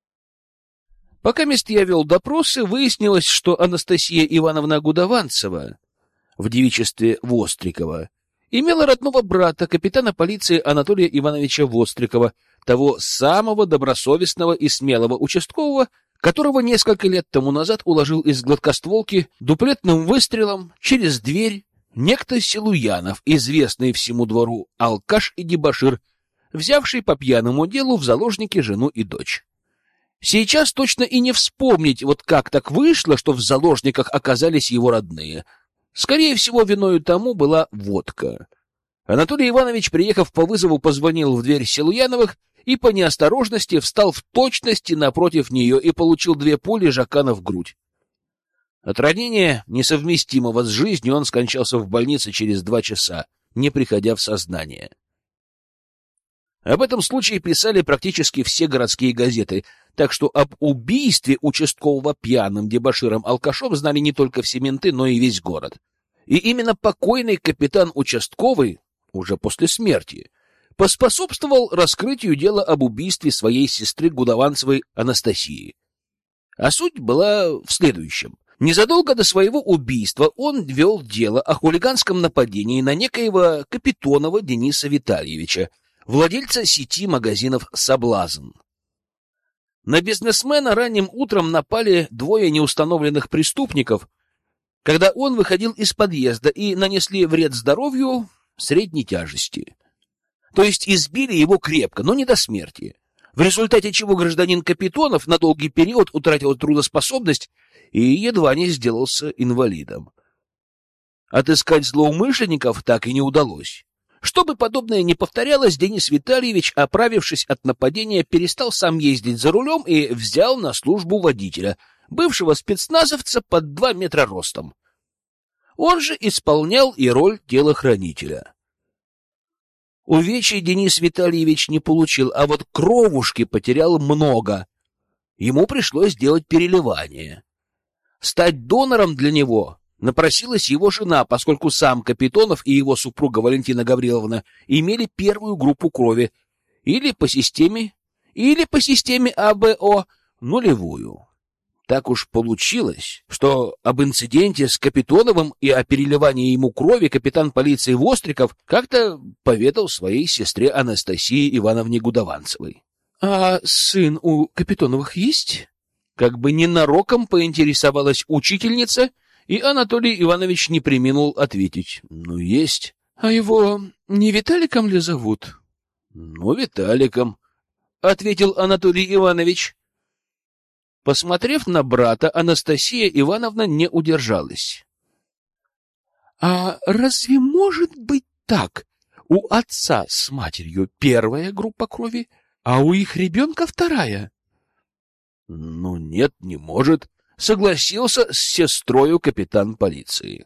Пока мест я вел допросы, выяснилось, что Анастасия Ивановна Гудованцева в девичестве Вострикова имела родного брата, капитана полиции Анатолия Ивановича Вострикова, того самого добросовестного и смелого участкового, которого несколько лет тому назад уложил из гладкостволки дуплетным выстрелом через дверь некто Силуянов, известный всему двору алкаш и дебошир, взявший по пьяному делу в заложники жену и дочь. Сейчас точно и не вспомнить, вот как так вышло, что в заложниках оказались его родные. Скорее всего, виною тому была водка. Анатолий Иванович, приехав по вызову, позвонил в дверь Силуяновых и по неосторожности встал в точности напротив нее и получил две пули Жакана в грудь. От ранения, несовместимого с жизнью, он скончался в больнице через два часа, не приходя в сознание. Об этом случае писали практически все городские газеты, так что об убийстве участкового пьяным дебоширом-алкашом знали не только все менты, но и весь город. И именно покойный капитан участковый, уже после смерти, поспособствовал раскрытию дела об убийстве своей сестры Гудованцевой Анастасии. А суть была в следующем. Незадолго до своего убийства он вел дело о хулиганском нападении на некоего Капитонова Дениса Витальевича, владельца сети магазинов «Соблазн». На бизнесмена ранним утром напали двое неустановленных преступников, когда он выходил из подъезда, и нанесли вред здоровью средней тяжести. То есть избили его крепко, но не до смерти, в результате чего гражданин Капитонов на долгий период утратил трудоспособность и едва не сделался инвалидом. Отыскать злоумышленников так и не удалось. Чтобы подобное не повторялось, Денис Витальевич, оправившись от нападения, перестал сам ездить за рулем и взял на службу водителя, бывшего спецназовца под два метра ростом. Он же исполнял и роль телохранителя. Увечий Денис Витальевич не получил, а вот кровушки потерял много. Ему пришлось сделать переливание. Стать донором для него напросилась его жена, поскольку сам Капитонов и его супруга Валентина Гавриловна имели первую группу крови или по системе, или по системе А Б О нулевую. Так уж получилось, что об инциденте с Капитоновым и о переливании ему крови капитан полиции Востриков как-то поведал своей сестре Анастасии Ивановне Гудованцевой. — А сын у Капитоновых есть? Как бы ненароком поинтересовалась учительница, и Анатолий Иванович не преминул ответить. — Ну, есть. — А его не Виталиком ли зовут? — Ну, Виталиком, — ответил Анатолий Иванович. Посмотрев на брата, Анастасия Ивановна не удержалась. — А разве может быть так? У отца с матерью первая группа крови, а у их ребенка вторая? — Ну, нет, не может, — согласился с сестрою капитан полиции.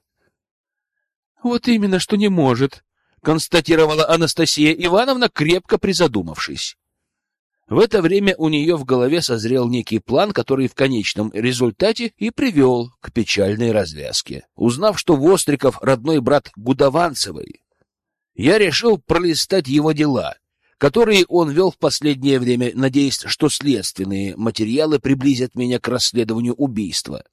— Вот именно, что не может, — констатировала Анастасия Ивановна, крепко призадумавшись. В это время у нее в голове созрел некий план, который в конечном результате и привел к печальной развязке. Узнав, что Востриков — родной брат Гудованцевой, я решил пролистать его дела, которые он вел в последнее время, надеясь, что следственные материалы приблизят меня к расследованию убийства.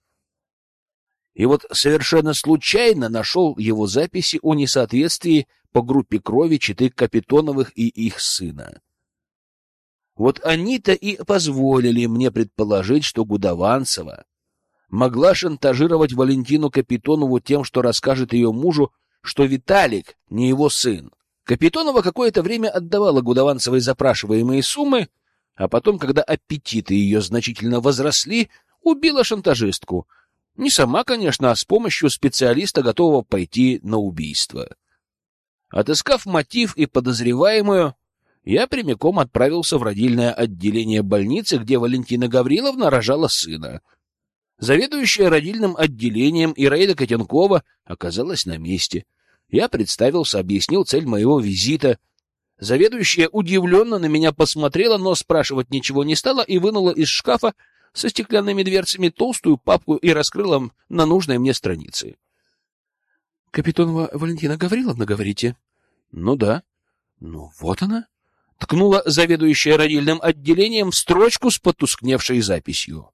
И вот совершенно случайно нашел его записи о несоответствии по группе крови четы Капитоновых и их сына. Вот они-то и позволили мне предположить, что Гудованцева могла шантажировать Валентину Капитонову тем, что расскажет ее мужу, что Виталик не его сын. Капитонова какое-то время отдавала Гудованцевой запрашиваемые суммы, а потом, когда аппетиты ее значительно возросли, убила шантажистку. Не сама, конечно, а с помощью специалиста, готового пойти на убийство. Отыскав мотив и подозреваемую, я прямиком отправился в родильное отделение больницы, где Валентина Гавриловна рожала сына. Заведующая родильным отделением Ираида Котенкова оказалась на месте. Я представился, объяснил цель моего визита. Заведующая удивленно на меня посмотрела, но спрашивать ничего не стала и вынула из шкафа со стеклянными дверцами толстую папку и раскрыла на нужной мне странице. — Капитонова Валентина Гавриловна, говорите? — Ну да. — Ну вот она. Ткнула заведующая родильным отделением в строчку с потускневшей записью.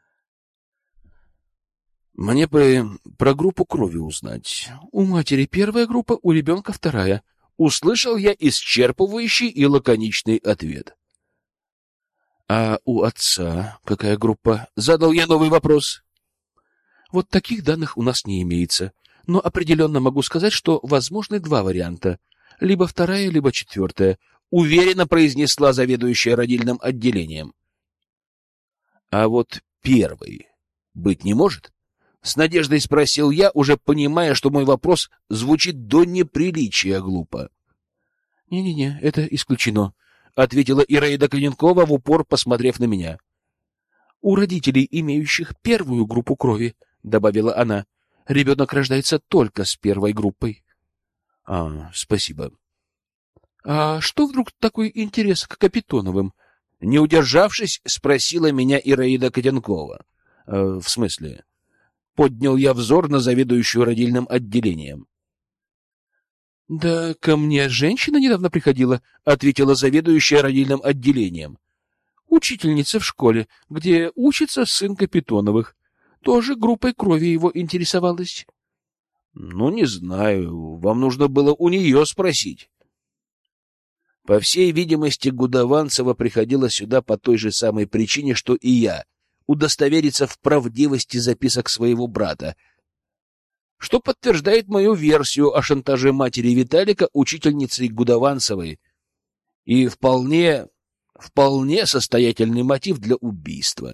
Мне бы про группу крови узнать. У матери первая группа, у ребенка вторая. Услышал я исчерпывающий и лаконичный ответ. А у отца какая группа? Задал я новый вопрос. Вот таких данных у нас не имеется. Но определенно могу сказать, что возможны два варианта. Либо вторая, либо четвертая. Уверенно произнесла заведующая родильным отделением. А вот первый быть не может? — с надеждой спросил я, уже понимая, что мой вопрос звучит до неприличия глупо. «Не-не-не, это исключено», — ответила Ираида Клиненкова, в упор посмотрев на меня. «У родителей, имеющих первую группу крови, — добавила она, — ребенок рождается только с первой группой». «А, спасибо». «А что вдруг такой интерес к Капитоновым?» Не удержавшись, спросила меня Ираида Клиненкова. «Э, в смысле?» Поднял я взор на заведующую родильным отделением. «Да ко мне женщина недавно приходила», — ответила заведующая родильным отделением. «Учительница в школе, где учится сын Капитоновых. Тоже группой крови его интересовалась». «Ну, не знаю. Вам нужно было у нее спросить». По всей видимости, Гудованцева приходила сюда по той же самой причине, что и я — удостовериться в правдивости записок своего брата, что подтверждает мою версию о шантаже матери Виталика учительницей Гудованцевой, и вполне, вполне состоятельный мотив для убийства.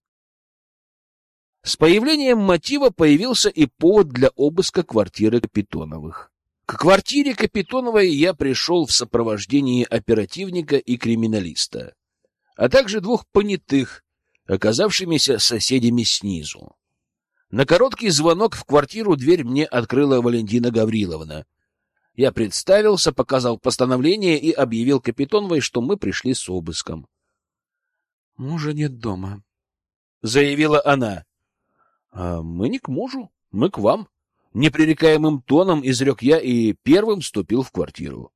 С появлением мотива появился и повод для обыска квартиры Капитоновых. К квартире Капитоновой я пришел в сопровождении оперативника и криминалиста, а также двух понятых, оказавшимися соседями снизу. На короткий звонок в квартиру дверь мне открыла Валентина Гавриловна. Я представился, показал постановление и объявил Капитоновой, что мы пришли с обыском. — Мужа нет дома, — заявила она. — А мы не к мужу, мы к вам. Непререкаемым тоном изрек я и первым вступил в квартиру.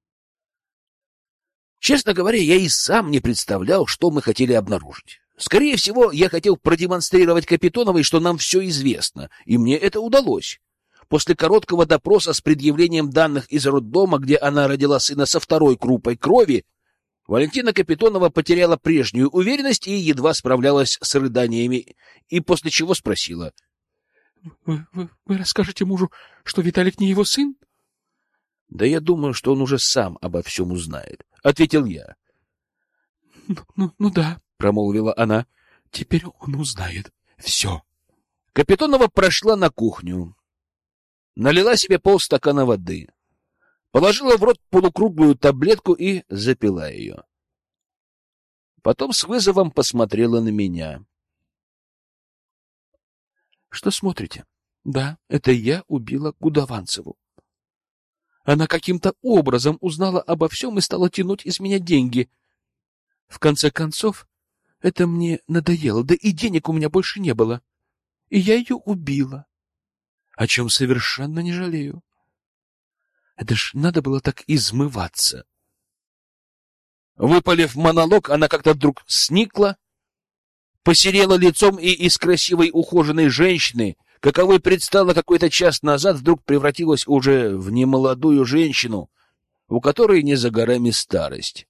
Честно говоря, я и сам не представлял, что мы хотели обнаружить. Скорее всего, я хотел продемонстрировать Капитоновой, что нам все известно, и мне это удалось. После короткого допроса с предъявлением данных из роддома, где она родила сына со второй группой крови, Валентина Капитонова потеряла прежнюю уверенность и едва справлялась с рыданиями, и после чего спросила. Вы, вы, вы расскажете мужу, что Виталик не его сын? — Да я думаю, что он уже сам обо всем узнает, — ответил я. Ну, — Ну, ну да, — промолвила она, — теперь он узнает все. Капитонова прошла на кухню, налила себе полстакана воды, положила в рот полукруглую таблетку и запила ее. Потом с вызовом посмотрела на меня. — Что смотрите? Да, это я убила Гудованцеву. Она каким-то образом узнала обо всем и стала тянуть из меня деньги. В конце концов, это мне надоело, да и денег у меня больше не было. И я ее убила, о чем совершенно не жалею. Это ж надо было так измываться. Выпалив монолог, она как-то вдруг сникла, посерела лицом и из красивой ухоженной женщины, каковой предстала какой-то час назад, вдруг превратилась уже в немолодую женщину, у которой не за горами старость.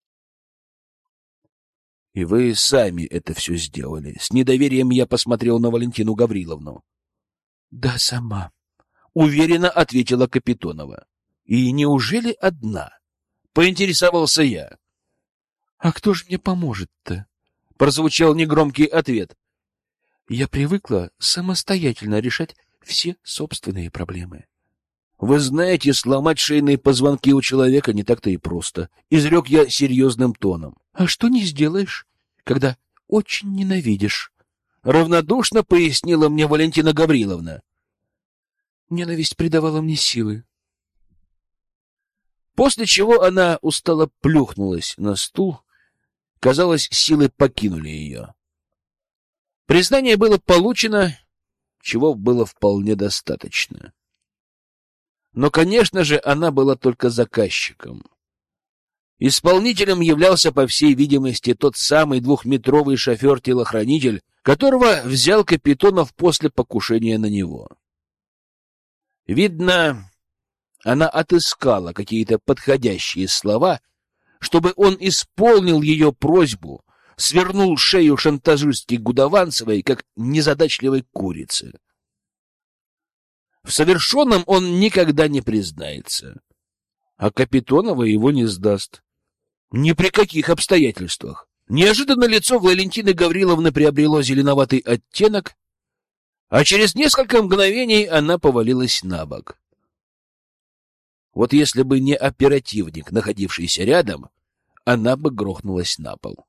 — И вы сами это все сделали. С недоверием я посмотрел на Валентину Гавриловну. — Да, сама, — уверенно ответила Капитонова. — И неужели одна? — поинтересовался я. — А кто же мне поможет-то? — прозвучал негромкий ответ. — Я привыкла самостоятельно решать все собственные проблемы. — Вы знаете, сломать шейные позвонки у человека не так-то и просто, — изрек я серьезным тоном. — А что не сделаешь, когда очень ненавидишь? — равнодушно пояснила мне Валентина Гавриловна. Ненависть придавала мне силы. После чего она устало плюхнулась на стул. Казалось, силы покинули ее. Признание было получено, чего было вполне достаточно. Но, конечно же, она была только заказчиком. Исполнителем являлся, по всей видимости, тот самый двухметровый шофер-телохранитель, которого взял Капитонов после покушения на него. Видно, она отыскала какие-то подходящие слова, чтобы он исполнил ее просьбу, свернул шею шантажистки Гудованцевой, как незадачливой курицы. В совершенном он никогда не признается, а Капитонова его не сдаст. Ни при каких обстоятельствах. Неожиданно лицо Валентины Гавриловны приобрело зеленоватый оттенок, А через несколько мгновений она повалилась на бок. Вот если бы не оперативник, находившийся рядом, она бы грохнулась на пол.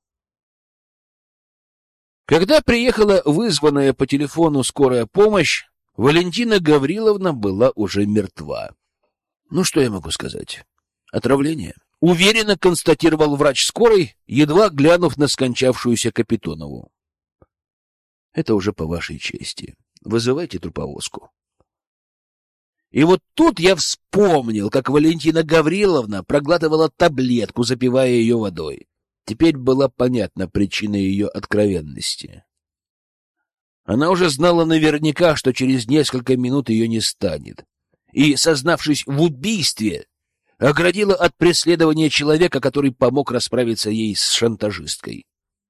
Когда приехала вызванная по телефону скорая помощь, Валентина Гавриловна была уже мертва. Ну, что я могу сказать? Отравление. Уверенно констатировал врач скорой, едва глянув на скончавшуюся Капитонову. Это уже по вашей чести. Вызывайте труповозку. И вот тут я вспомнил, как Валентина Гавриловна проглатывала таблетку, запивая ее водой. Теперь была понятна причина ее откровенности. Она уже знала наверняка, что через несколько минут ее не станет. И, сознавшись в убийстве, оградила от преследования человека, который помог расправиться ей с шантажисткой.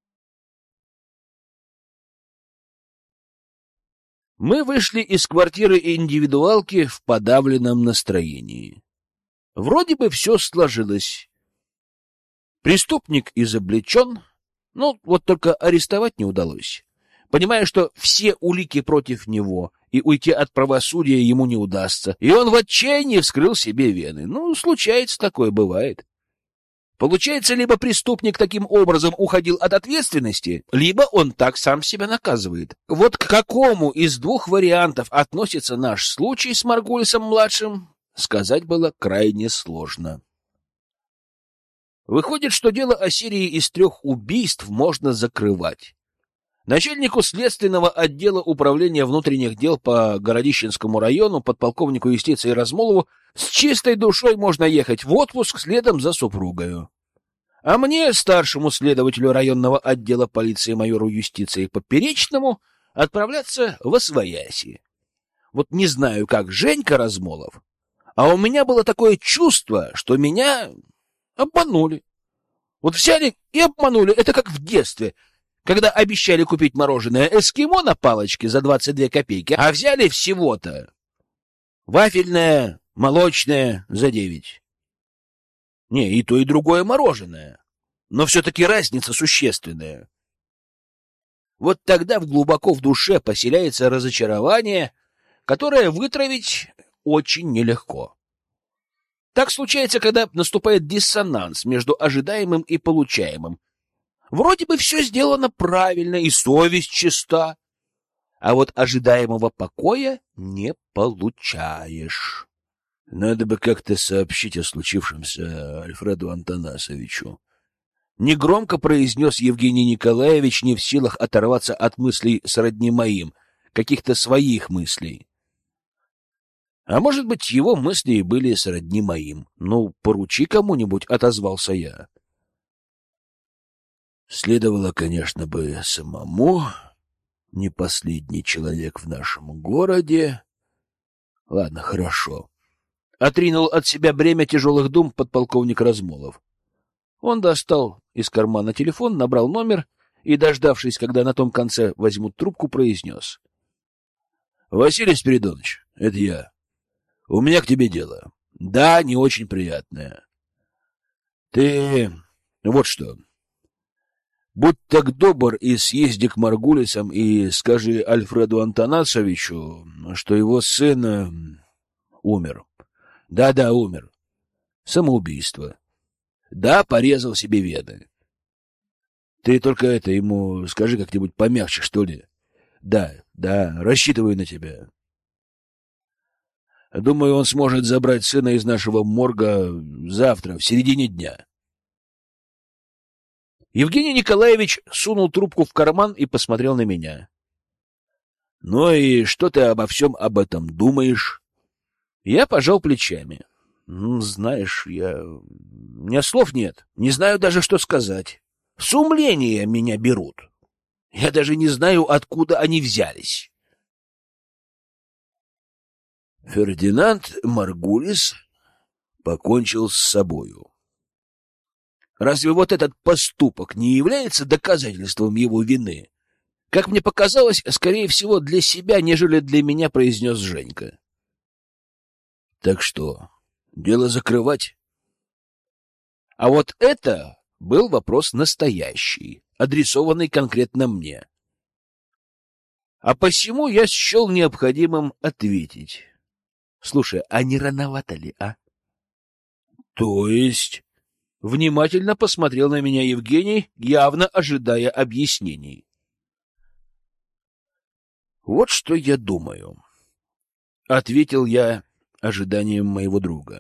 Мы вышли из квартиры индивидуалки в подавленном настроении. Вроде бы все сложилось. Преступник изобличен, ну, вот только арестовать не удалось. Понимая, что все улики против него, и уйти от правосудия ему не удастся, и он в отчаянии вскрыл себе вены. Ну, случается такое, бывает. Получается, либо преступник таким образом уходил от ответственности, либо он так сам себя наказывает. Вот к какому из двух вариантов относится наш случай с Маргулисом-младшим, сказать было крайне сложно. Выходит, что дело о серии из трех убийств можно закрывать. Начальнику следственного отдела управления внутренних дел по Городищенскому району, подполковнику юстиции Размолову, с чистой душой можно ехать в отпуск следом за супругою. А мне, старшему следователю районного отдела полиции майору юстиции Поперечному, отправляться в освояси. Вот не знаю, как Женька Размолов, а у меня было такое чувство, что меня обманули. Вот взяли и обманули. Это как в детстве, когда обещали купить мороженое «Эскимо» на палочке за двадцать две копейки, а взяли всего-то вафельное, молочное за девять. Не, и то, и другое мороженое. Но все-таки разница существенная. Вот тогда глубоко в душе поселяется разочарование, которое вытравить очень нелегко. Так случается, когда наступает диссонанс между ожидаемым и получаемым. Вроде бы все сделано правильно, и совесть чиста, а вот ожидаемого покоя не получаешь. Надо бы как-то сообщить о случившемся Альфреду Антонасовичу. Негромко произнес Евгений Николаевич, не в силах оторваться от мыслей сродни моим, каких-то своих мыслей. А может быть, его мысли и были сродни моим. Ну, поручи кому-нибудь, отозвался я. Следовало, конечно, бы самому, не последний человек в нашем городе. Ладно, хорошо. Отринул от себя бремя тяжелых дум подполковник Размолов. Он достал из кармана телефон, набрал номер и, дождавшись, когда на том конце возьмут трубку, произнес. — Василий Спиридонович, это я. У меня к тебе дело. Да, не очень приятное. Ты... Вот что. Будь так добр и съезди к Маргулисам и скажи Альфреду Антонасовичу, что его сын умер. Да-да, умер. Самоубийство. Да, порезал себе вены. Ты только это ему скажи как-нибудь помягче, что ли. Да, да, рассчитываю на тебя. Думаю, он сможет забрать сына из нашего морга завтра, в середине дня. Евгений Николаевич сунул трубку в карман и посмотрел на меня. — Ну и что ты обо всем об этом думаешь? Я пожал плечами. — Ну, знаешь, я... У меня слов нет. Не знаю даже, что сказать. Сумления меня берут. Я даже не знаю, откуда они взялись. Фердинанд Маргулис покончил с собою. Разве вот этот поступок не является доказательством его вины? Как мне показалось, скорее всего, для себя, нежели для меня, произнес Женька. Так что, дело закрывать? А вот это был вопрос настоящий, адресованный конкретно мне. А посему я счел необходимым ответить. Слушай, а не рановато ли, а? То есть... Внимательно посмотрел на меня Евгений, явно ожидая объяснений. Вот что я думаю, ответил я ожиданием моего друга.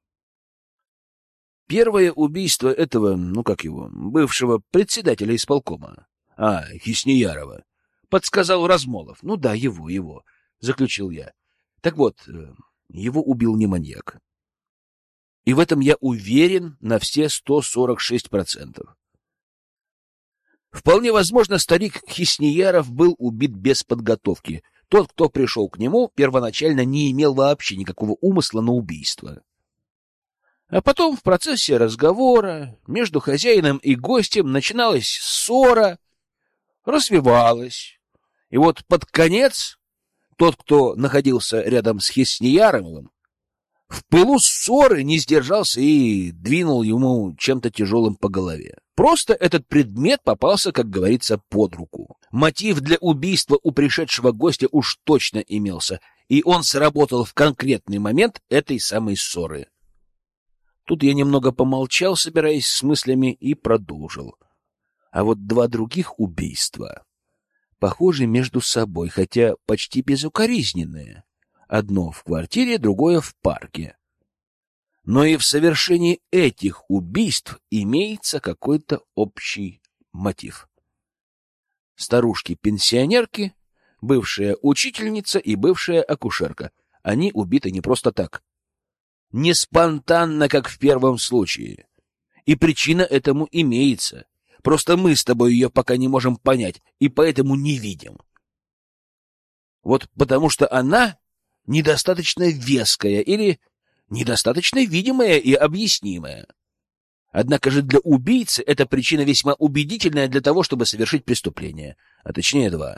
Первое убийство этого, ну как его, бывшего председателя исполкома, а, Хисниярова, подсказал Размолов. Ну да, его, его, заключил я. Так вот, его убил не маньяк. И в этом я уверен на все сто сорок шесть процентов. Вполне возможно, старик Хиснияров был убит без подготовки. Тот, кто пришел к нему, первоначально не имел вообще никакого умысла на убийство. А потом в процессе разговора между хозяином и гостем начиналась ссора, развивалась. И вот под конец тот, кто находился рядом с Хиснияровым, в пылу ссоры не сдержался и двинул ему чем-то тяжелым по голове. Просто этот предмет попался, как говорится, под руку. Мотив для убийства у пришедшего гостя уж точно имелся, и он сработал в конкретный момент этой самой ссоры. Тут я немного помолчал, собираясь с мыслями, и продолжил. А вот два других убийства похожи между собой, хотя почти безукоризненные. Одно в квартире, другое в парке. Но и в совершении этих убийств имеется какой-то общий мотив. Старушки-пенсионерки, бывшая учительница и бывшая акушерка. Они убиты не просто так. Не спонтанно, как в первом случае. И причина этому имеется. Просто мы с тобой ее пока не можем понять, и поэтому не видим. Вот потому что она недостаточно веская или недостаточно видимая и объяснимая. Однако же для убийцы эта причина весьма убедительная для того, чтобы совершить преступление, а точнее два.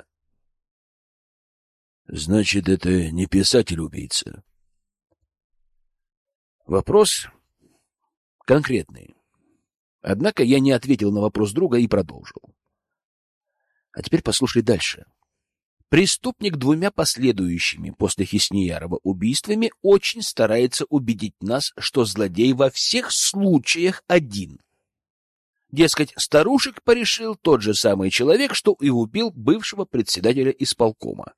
Значит, это не писатель-убийца. Вопрос конкретный. Однако я не ответил на вопрос друга и продолжил. А теперь послушай дальше. Преступник двумя последующими после Хисниярова убийствами очень старается убедить нас, что злодей во всех случаях один. Дескать, старушек порешил тот же самый человек, что и убил бывшего председателя исполкома.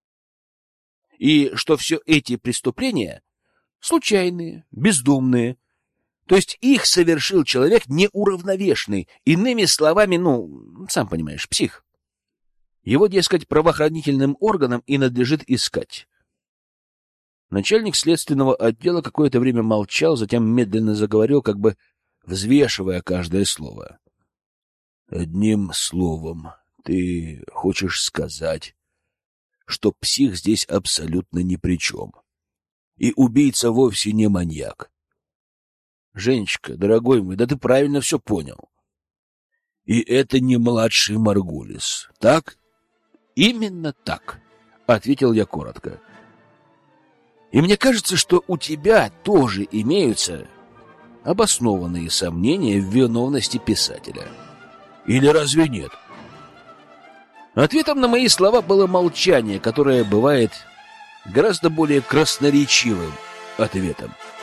И что все эти преступления случайные, бездумные, то есть их совершил человек неуравновешенный, иными словами, ну, сам понимаешь, псих. Его, дескать, правоохранительным органам и надлежит искать. Начальник следственного отдела какое-то время молчал, затем медленно заговорил, как бы взвешивая каждое слово. Одним словом, ты хочешь сказать, что псих здесь абсолютно ни при чем, и убийца вовсе не маньяк. Женечка, дорогой мой, да ты правильно все понял. И это не младший Маргулис, так? Именно так, ответил я коротко. И мне кажется, что у тебя тоже имеются обоснованные сомнения в виновности писателя. Или разве нет? Ответом на мои слова было молчание, которое бывает гораздо более красноречивым ответом.